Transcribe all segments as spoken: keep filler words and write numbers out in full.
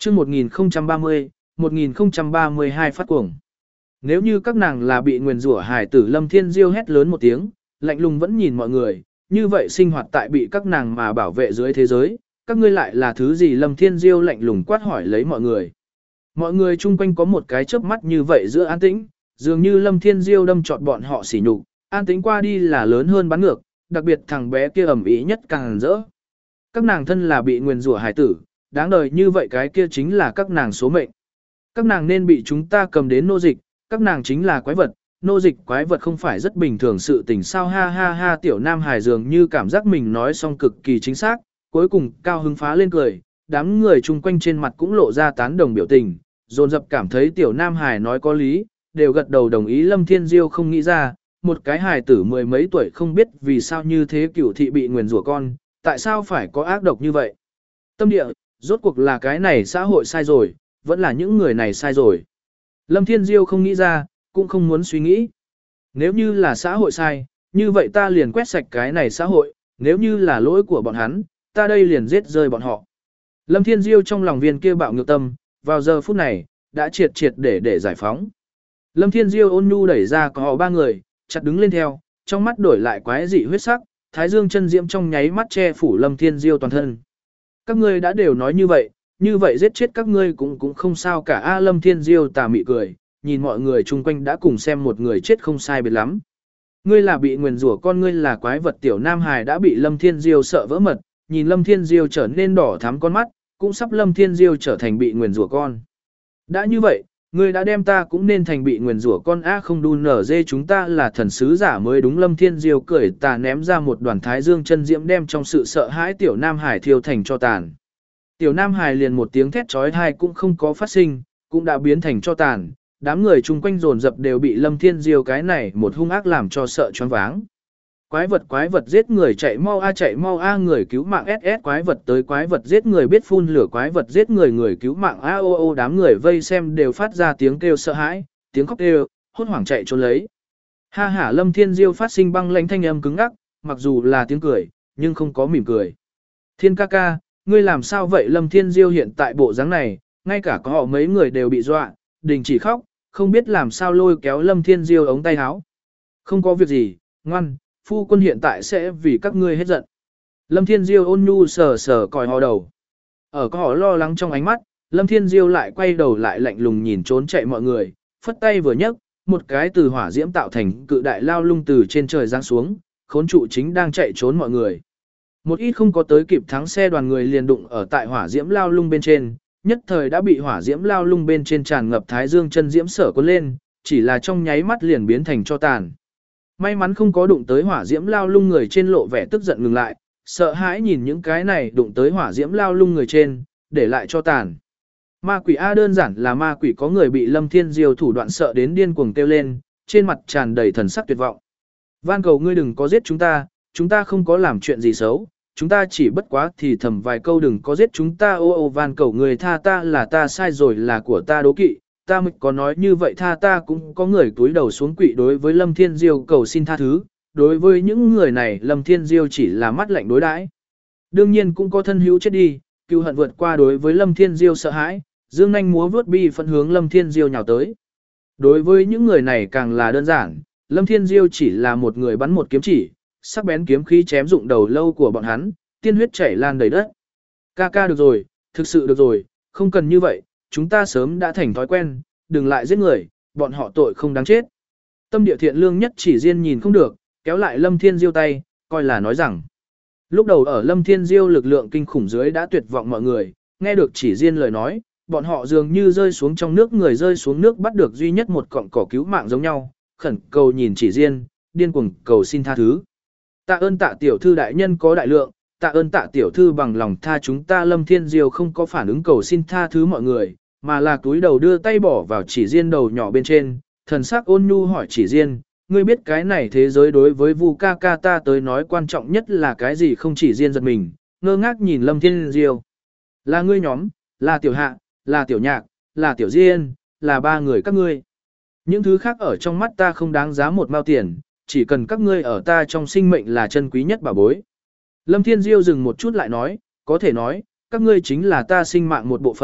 chương một nghìn không trăm ba mươi, một nghìn không trăm ba mươi hai phát cuồng. Nếu như các nàng là bị nguyền rủa hài tử, Lâm Thiên Diêu hét lớn một tiếng, lạnh lùng vẫn nhìn mọi người, như vậy sinh hoạt tại bị các nàng mà bảo vệ dưới thế giới, các ngươi lại là thứ gì? Lâm Thiên Diêu lạnh lùng quát hỏi lấy mọi người. Mọi người chung quanh có một cái chớp mắt như vậy giữa an tĩnh, dường như Lâm Thiên Diêu đâm trọt bọn họ sỉ nhục, an tĩnh qua đi là lớn hơn bắn ngược, đặc biệt thằng bé kia ầm ĩ nhất càng rỡ. Các nàng thân là bị nguyền rủa hài tử, đáng đời như vậy cái kia chính là các nàng số mệnh. Các nàng nên bị chúng ta cầm đến nô dịch, các nàng chính là quái vật, nô dịch quái vật không phải rất bình thường sự tình sao? Ha ha ha, tiểu nam hài dường như cảm giác mình nói xong cực kỳ chính xác, cuối cùng cao hứng phá lên cười, đám người chung quanh trên mặt cũng lộ ra tán đồng biểu tình, dồn dập cảm thấy tiểu nam hài nói có lý, đều gật đầu đồng ý. Lâm Thiên Diêu không nghĩ ra, một cái hài tử mười mấy tuổi không biết vì sao như thế cửu thị bị nguyền rủa con, tại sao phải có ác độc như vậy? Tâm địa, rốt cuộc là cái này xã hội sai rồi, vẫn là những người này sai rồi. Lâm Thiên Diêu không nghĩ ra, cũng không muốn suy nghĩ. Nếu như là xã hội sai, như vậy ta liền quét sạch cái này xã hội, nếu như là lỗi của bọn hắn, ta đây liền giết rơi bọn họ. Lâm Thiên Diêu trong lòng viên kia bạo ngược tâm, vào giờ phút này, đã triệt triệt để để giải phóng. Lâm Thiên Diêu ôn nhu đẩy ra có họ ba người, chặt đứng lên theo, trong mắt đổi lại quái dị huyết sắc, thái dương chân diễm trong nháy mắt che phủ Lâm Thiên Diêu toàn thân. Các ngươi đã đều nói như vậy, như vậy giết chết các ngươi cũng cũng không sao cả. A Lâm Thiên Diêu tà mị cười, nhìn mọi người chung quanh đã cùng xem một người chết không sai biệt lắm. Ngươi là bị nguyền rủa con, ngươi là quái vật. Tiểu Nam Hải đã bị Lâm Thiên Diêu sợ vỡ mật, nhìn Lâm Thiên Diêu trở nên đỏ thắm con mắt, cũng sắp Lâm Thiên Diêu trở thành bị nguyền rủa con. Đã như vậy, ngươi đã đem ta cũng nên thành bị nguyền rủa con. A không đun nở dê, chúng ta là thần sứ giả mới đúng. Lâm Thiên Diêu cười tà ném ra một đoàn thái dương chân diễm đem trong sự sợ hãi Tiểu Nam Hải thiêu thành cho tàn. Tiểu Nam Hải liền một tiếng thét chói tai cũng không có phát sinh, cũng đã biến thành cho tàn. Đám người chung quanh dồn dập đều bị Lâm Thiên Diêu cái này một hung ác làm cho sợ choáng váng. Quái vật quái vật giết người, chạy mau a chạy mau a, người cứu mạng ét ét, quái vật tới, quái vật giết người biết phun lửa, quái vật giết người, người cứu mạng a ô ô. Đám người vây xem đều phát ra tiếng kêu sợ hãi, tiếng khóc kêu, hốt hoảng chạy trốn lấy. Ha ha, Lâm Thiên Diêu phát sinh băng lãnh thanh âm cứng ngắc, mặc dù là tiếng cười, nhưng không có mỉm cười. Thiên ca ca, ngươi làm sao vậy? Lâm Thiên Diêu hiện tại bộ dáng này, ngay cả có họ mấy người đều bị dọa, đình chỉ khóc, không biết làm sao lôi kéo Lâm Thiên Diêu ống tay áo. Không có việc gì, ngoan, phu quân hiện tại sẽ vì các ngươi hết giận. Lâm Thiên Diêu ôn nhu sờ sờ còi họ đầu. Ở có họ lo lắng trong ánh mắt, Lâm Thiên Diêu lại quay đầu lại lạnh lùng nhìn trốn chạy mọi người, phất tay vừa nhấc, một cái từ hỏa diễm tạo thành cự đại lao lung từ trên trời giáng xuống, khốn trụ chính đang chạy trốn mọi người. Một ít không có tới kịp thắng xe đoàn người liền đụng ở tại hỏa diễm lao lung bên trên, nhất thời đã bị hỏa diễm lao lung bên trên tràn ngập thái dương chân diễm sở cuốn lên, chỉ là trong nháy mắt liền biến thành cho tàn. May mắn không có đụng tới hỏa diễm lao lung người trên lộ vẻ tức giận ngừng lại, sợ hãi nhìn những cái này đụng tới hỏa diễm lao lung người trên, để lại cho tàn. Ma quỷ A, đơn giản là ma quỷ. Có người bị Lâm Thiên Diêu thủ đoạn sợ đến điên cuồng kêu lên, trên mặt tràn đầy thần sắc tuyệt vọng. Van cầu ngươi đừng có giết chúng ta, chúng ta không có làm chuyện gì xấu, chúng ta chỉ bất quá thì thầm vài câu, đừng có giết chúng ta. Ô ô, van cầu người tha ta, là ta sai rồi, là của ta đố kỵ, ta mới có nói như vậy, tha ta. Cũng có người túi đầu xuống quỵ đối với Lâm Thiên Diêu cầu xin tha thứ, đối với những người này Lâm Thiên Diêu chỉ là mắt lạnh đối đãi. Đương nhiên cũng có thân hữu chết đi, cựu hận vượt qua đối với Lâm Thiên Diêu sợ hãi, dương nhanh múa vuốt bi phân hướng Lâm Thiên Diêu nhào tới. Đối với những người này càng là đơn giản, Lâm Thiên Diêu chỉ là một người bắn một kiếm chỉ, sắc bén kiếm khí chém dụng đầu lâu của bọn hắn, tiên huyết chảy lan đầy đất. Ca ca được rồi, thực sự được rồi, không cần như vậy, chúng ta sớm đã thành thói quen, đừng lại giết người, bọn họ tội không đáng chết. Tâm địa thiện lương nhất Chỉ Diên nhìn không được, kéo lại Lâm Thiên Diêu tay, coi là nói rằng. Lúc đầu ở Lâm Thiên Diêu lực lượng kinh khủng dưới đã tuyệt vọng mọi người, nghe được Chỉ Diên lời nói, bọn họ dường như rơi xuống trong nước, người rơi xuống nước bắt được duy nhất một cọng cỏ cứu mạng giống nhau, khẩn cầu nhìn Chỉ Diên, điên cuồng cầu xin tha thứ. Tạ ơn Tạ tiểu thư đại nhân có đại lượng, tạ ơn Tạ tiểu thư bằng lòng tha chúng ta. Lâm Thiên Diêu không có phản ứng cầu xin tha thứ mọi người, mà là túi đầu đưa tay bỏ vào Chỉ Diên đầu nhỏ bên trên, thần sắc ôn nhu hỏi Chỉ Diên, ngươi biết cái này thế giới đối với Vu ca ca ta tới nói quan trọng nhất là cái gì không? Chỉ Diên giật mình, ngơ ngác nhìn Lâm Thiên Diêu. Là ngươi nhóm, là Tiểu Hạ, là Tiểu Nhạc, là Tiểu Diên, là ba người các ngươi. Những thứ khác ở trong mắt ta không đáng giá một mao tiền, chỉ cần các ngươi ở ta trong sinh mệnh là chân quý nhất bảo bối. Lâm Thiên Diêu dừng một chút lại nói, có thể nói, các ngươi chính là ta sinh mạng một bộ phận,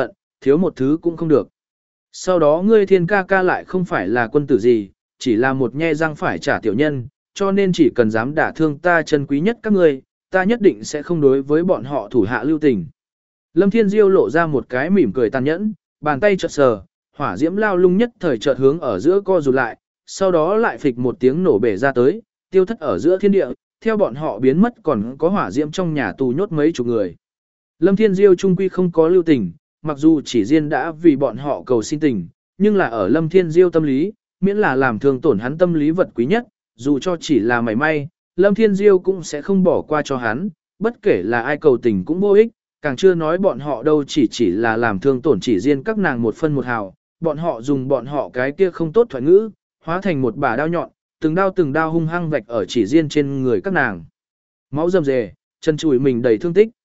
thiếu một thứ cũng không được. Sau đó ngươi thiên ca ca lại không phải là quân tử gì, chỉ là một nhe răng phải trả tiểu nhân, cho nên chỉ cần dám đả thương ta chân quý nhất các ngươi, ta nhất định sẽ không đối với bọn họ thủ hạ lưu tình. Lâm Thiên Diêu lộ ra một cái mỉm cười tàn nhẫn, bàn tay chợt sờ, hỏa diễm lao lung nhất thời chợt hướng ở giữa co rụt lại, sau đó lại phịch một tiếng nổ bể ra tới, tiêu thất ở giữa thiên địa, theo bọn họ biến mất còn có hỏa diễm trong nhà tù nhốt mấy chục người. Lâm Thiên Diêu trung quy không có lưu tình, mặc dù chỉ riêng đã vì bọn họ cầu xin tình, nhưng là ở Lâm Thiên Diêu tâm lý, miễn là làm thương tổn hắn tâm lý vật quý nhất, dù cho chỉ là mảy may, Lâm Thiên Diêu cũng sẽ không bỏ qua cho hắn, bất kể là ai cầu tình cũng vô ích, càng chưa nói bọn họ đâu chỉ chỉ là làm thương tổn chỉ riêng các nàng một phân một hào, bọn họ dùng bọn họ cái kia không tốt thoại ngữ, hóa thành một bả đao nhọn, từng đao từng đao hung hăng vạch ở chỉ riêng trên người các nàng. Máu rầm rề, chân chùi mình đầy thương tích.